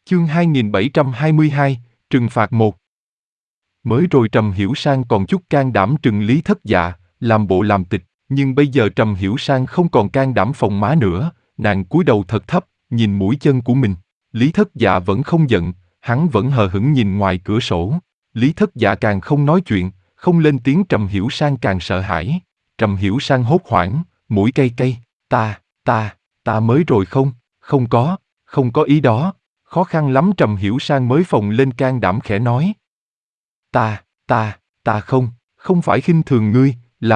Chương 2722, Trừng phạt 1. Mới rồi Trầm Hiểu Sang còn chút can đảm trừng Lý Thất Dạ, làm bộ làm tịch, nhưng bây giờ Trầm Hiểu Sang không còn can đảm phồng má nữa, nàng cúi đầu thật thấp, nhìn mũi chân của mình. Lý Thất Dạ vẫn không giận, hắn vẫn hờ hững nhìn ngoài cửa sổ. Lý Thất Dạ càng không nói chuyện, không lên tiếng. Trầm Hiểu Sang càng sợ hãi. Trầm Hiểu Sang hốt hoảng, mũi cay cay, ta mới rồi không có ý đó. Khó khăn lắm Trầm Hiểu Sang mới phồng lên can đảm khẽ nói. Ta không phải khinh thường ngươi,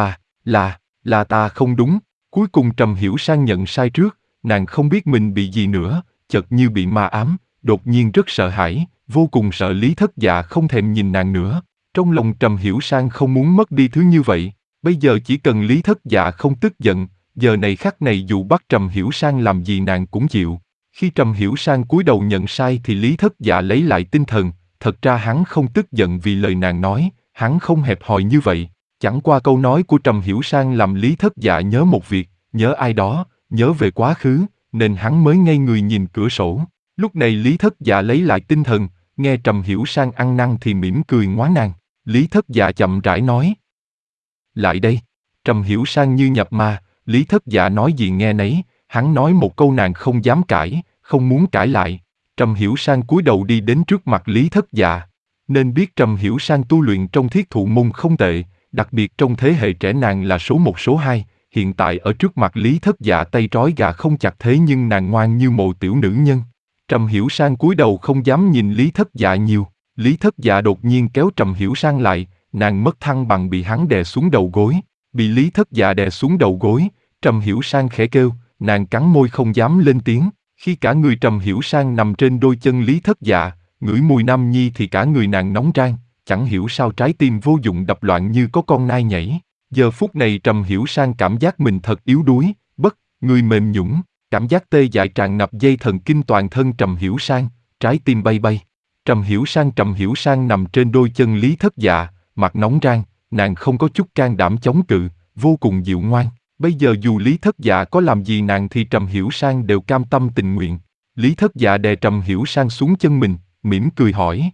là ta không đúng. Cuối cùng Trầm Hiểu Sang nhận sai trước, nàng không biết mình bị gì nữa, chợt như bị ma ám, đột nhiên rất sợ hãi, vô cùng sợ Lý Thất Dạ không thèm nhìn nàng nữa. Trong lòng Trầm Hiểu Sang không muốn mất đi thứ như vậy, bây giờ chỉ cần Lý Thất Dạ không tức giận, giờ này khắc này dù bắt Trầm Hiểu Sang làm gì nàng cũng chịu. Khi Trầm Hiểu Sang cúi đầu nhận sai thì Lý Thất Dạ lấy lại tinh thần, thật ra hắn không tức giận vì lời nàng nói, hắn không hẹp hòi như vậy. Chẳng qua câu nói của Trầm Hiểu Sang làm Lý Thất Dạ nhớ một việc, nhớ ai đó, nhớ về quá khứ, nên hắn mới ngây người nhìn cửa sổ. Lúc này Lý Thất Dạ lấy lại tinh thần, nghe Trầm Hiểu Sang ăn năn thì mỉm cười ngoá nàng. Lý Thất Dạ chậm rãi nói. Lại đây. Trầm Hiểu Sang như nhập ma, Lý Thất Dạ nói gì nghe nấy, hắn nói một câu nàng không dám cãi, không muốn cãi lại. Trầm Hiểu Sang cúi đầu đi đến trước mặt Lý Thất Dạ. Nên biết Trầm Hiểu Sang tu luyện trong Thiết Thụ môn không tệ, đặc biệt trong thế hệ trẻ nàng là số 1 số 2, hiện tại ở trước mặt Lý Thất Dạ tay trói gà không chặt thế nhưng nàng ngoan như mộ tiểu nữ nhân. Trầm Hiểu Sang cúi đầu không dám nhìn Lý Thất Dạ nhiều. Lý Thất Dạ đột nhiên kéo Trầm Hiểu Sang lại, nàng mất thăng bằng bị hắn đè xuống đầu gối. Bị Lý Thất Dạ đè xuống đầu gối, Trầm Hiểu Sang khẽ kêu, nàng cắn môi không dám lên tiếng. Khi cả người Trầm Hiểu Sang nằm trên đôi chân Lý Thất Dạ, ngửi mùi nam nhi thì cả người nàng nóng rang, chẳng hiểu sao trái tim vô dụng đập loạn như có con nai nhảy. Giờ phút này Trầm Hiểu Sang cảm giác mình thật yếu đuối, người mềm nhũn, cảm giác tê dại tràn ngập dây thần kinh toàn thân Trầm Hiểu Sang, trái tim bay bay. Trầm Hiểu Sang nằm trên đôi chân Lý Thất Dạ, mặt nóng rang, nàng không có chút can đảm chống cự, vô cùng dịu ngoan. Bây giờ dù Lý Thất Dạ có làm gì nàng thì Trầm Hiểu Sang đều cam tâm tình nguyện. Lý Thất Dạ đè Trầm Hiểu Sang xuống chân mình, mỉm cười hỏi.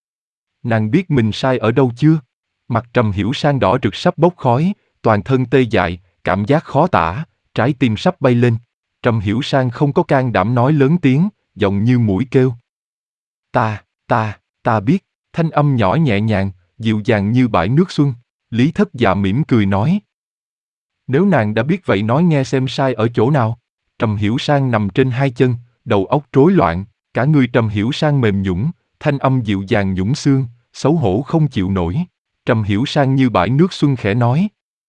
Nàng biết mình sai ở đâu chưa? Mặt Trầm Hiểu Sang đỏ rực sắp bốc khói, toàn thân tê dại, cảm giác khó tả, trái tim sắp bay lên. Trầm Hiểu Sang không có can đảm nói lớn tiếng, giọng như muỗi kêu. Ta biết, thanh âm nhỏ nhẹ nhàng, dịu dàng như bãi nước xuân. Lý Thất Dạ mỉm cười nói. Nếu nàng đã biết vậy nói nghe xem sai ở chỗ nào. Trầm Hiểu Sang nằm trên hai chân, đầu óc rối loạn, cả người Trầm Hiểu Sang mềm nhũn, thanh âm dịu dàng nhũn xương, xấu hổ không chịu nổi. Trầm Hiểu Sang như bãi nước xuân khẽ nói.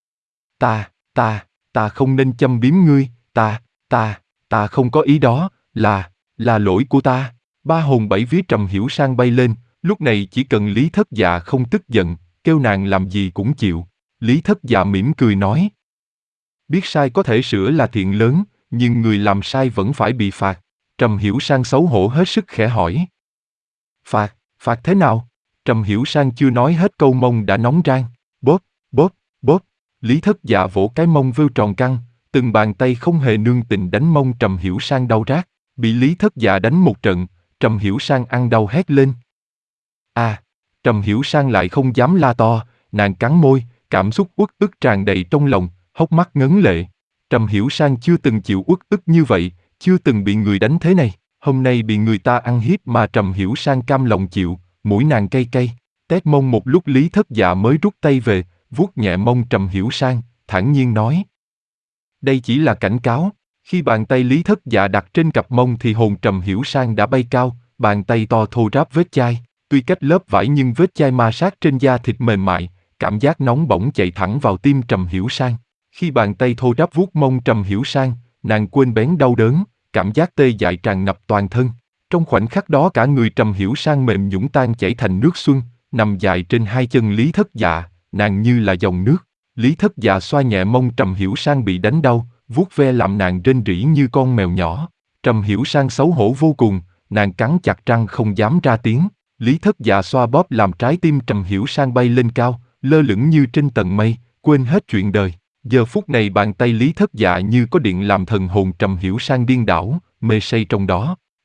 Ta không nên châm biếm ngươi, ta không có ý đó, là lỗi của ta. Ba hồn bảy vía Trầm Hiểu Sang bay lên, lúc này chỉ cần Lý Thất Dạ không tức giận, kêu nàng làm gì cũng chịu. Lý Thất Dạ mỉm cười nói. Biết sai có thể sửa là thiện lớn, nhưng người làm sai vẫn phải bị phạt. Trầm Hiểu Sang xấu hổ hết sức khẽ hỏi. Phạt thế nào? Trầm Hiểu Sang chưa nói hết câu mông đã nóng rang. Bóp. Lý Thất Dạ vỗ cái mông vêu tròn căng, từng bàn tay không hề nương tình đánh mông Trầm Hiểu Sang đau rát. Bị Lý Thất Dạ đánh một trận, Trầm Hiểu Sang ăn đau hét lên. Trầm Hiểu Sang lại không dám la to, nàng cắn môi, cảm xúc uất ức tràn đầy trong lòng, hốc mắt ngấn lệ. Trầm Hiểu Sang chưa từng chịu uất ức như vậy, chưa từng bị người đánh thế này. Hôm nay bị người ta ăn hiếp mà Trầm Hiểu Sang cam lòng chịu, mũi nàng cay cay. Tét mông một lúc Lý Thất Dạ mới rút tay về, vuốt nhẹ mông Trầm Hiểu Sang, thản nhiên nói. Đây chỉ là cảnh cáo. Khi bàn tay Lý Thất Dạ đặt trên cặp mông thì hồn Trầm Hiểu Sang đã bay cao, bàn tay to thô ráp vết chai. Tuy cách lớp vải nhưng vết chai ma sát trên da thịt mềm mại, cảm giác nóng bỏng chạy thẳng vào tim Trầm Hiểu Sang. Khi bàn tay thô ráp vuốt mông Trầm Hiểu Sang, nàng quên bén đau đớn, cảm giác tê dại tràn ngập toàn thân. Trong khoảnh khắc đó cả người Trầm Hiểu Sang mềm nhũn tan chảy thành nước xuân, nằm dài trên hai chân Lý Thất Dạ, nàng như là dòng nước. Lý Thất Dạ xoa nhẹ mông Trầm Hiểu Sang bị đánh đau, vuốt ve làm nàng rên rỉ như con mèo nhỏ. Trầm Hiểu Sang xấu hổ vô cùng, nàng cắn chặt răng không dám ra tiếng. Lý Thất Dạ xoa bóp làm trái tim Trầm Hiểu Sang bay lên cao, lơ lửng như trên tầng mây, quên hết chuyện đời. Giờ phút này bàn tay Lý Thất Dạ như có điện làm thần hồn Trầm Hiểu Sang điên đảo, mê say trong đó.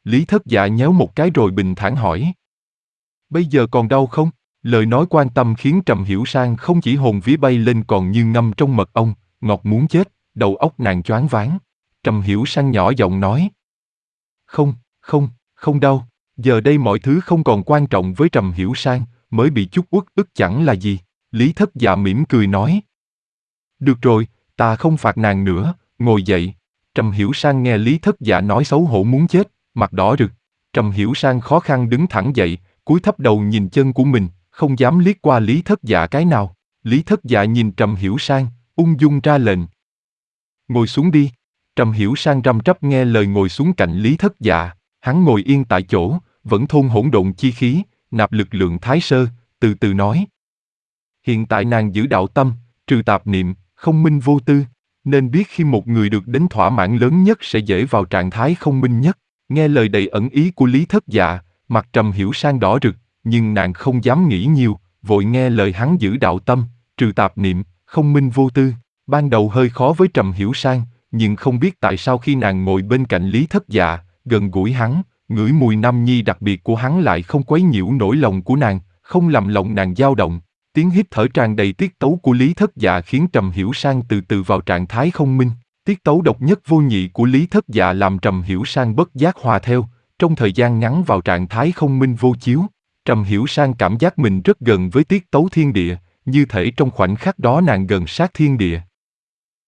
Lý Thất Dạ nhéo một cái rồi bình thản hỏi. Bây giờ còn đau không? Lời nói quan tâm khiến Trầm Hiểu Sang không chỉ hồn vía bay lên còn như ngâm trong mật ong, ngọt muốn chết, đầu óc nàng choáng váng. Trầm Hiểu Sang nhỏ giọng nói. Không, không đau, giờ đây mọi thứ không còn quan trọng với Trầm Hiểu Sang, mới bị chút uất ức chẳng là gì. Lý Thất Dạ mỉm cười nói. Được rồi, ta không phạt nàng nữa, ngồi dậy. Trầm Hiểu Sang nghe Lý Thất Dạ nói xấu hổ muốn chết, mặt đỏ rực. Trầm Hiểu Sang khó khăn đứng thẳng dậy, cúi thấp đầu nhìn chân của mình, không dám liếc qua Lý Thất Dạ cái nào. Lý Thất Dạ nhìn Trầm Hiểu Sang, ung dung ra lệnh. Ngồi xuống đi. Trầm Hiểu Sang răm rắp nghe lời ngồi xuống cạnh Lý Thất Dạ, hắn ngồi yên tại chỗ, vẫn thôn hỗn độn chi khí, nạp lực lượng thái sơ, từ từ nói. Hiện tại nàng giữ đạo tâm, trừ tạp niệm, không minh vô tư, nên biết khi một người được đến thỏa mãn lớn nhất sẽ dễ vào trạng thái không minh nhất. Nghe lời đầy ẩn ý của Lý Thất Dạ, mặt Trầm Hiểu Sang đỏ rực, nhưng nàng không dám nghĩ nhiều, vội nghe lời hắn giữ đạo tâm, trừ tạp niệm, không minh vô tư. Ban đầu hơi khó với Trầm Hiểu Sang, nhưng không biết tại sao khi nàng ngồi bên cạnh Lý Thất Dạ, gần gũi hắn, ngửi mùi nam nhi đặc biệt của hắn lại không quấy nhiễu nỗi lòng của nàng, không làm lòng nàng dao động. Tiếng hít thở tràn đầy tiết tấu của Lý Thất Dạ khiến Trầm Hiểu Sang từ từ vào trạng thái không minh. Tiết tấu độc nhất vô nhị của Lý Thất Dạ làm Trầm Hiểu Sang bất giác hòa theo, trong thời gian ngắn vào trạng thái không minh vô chiếu. Trầm Hiểu Sang cảm giác mình rất gần với tiết tấu thiên địa, như thể trong khoảnh khắc đó nàng gần sát thiên địa.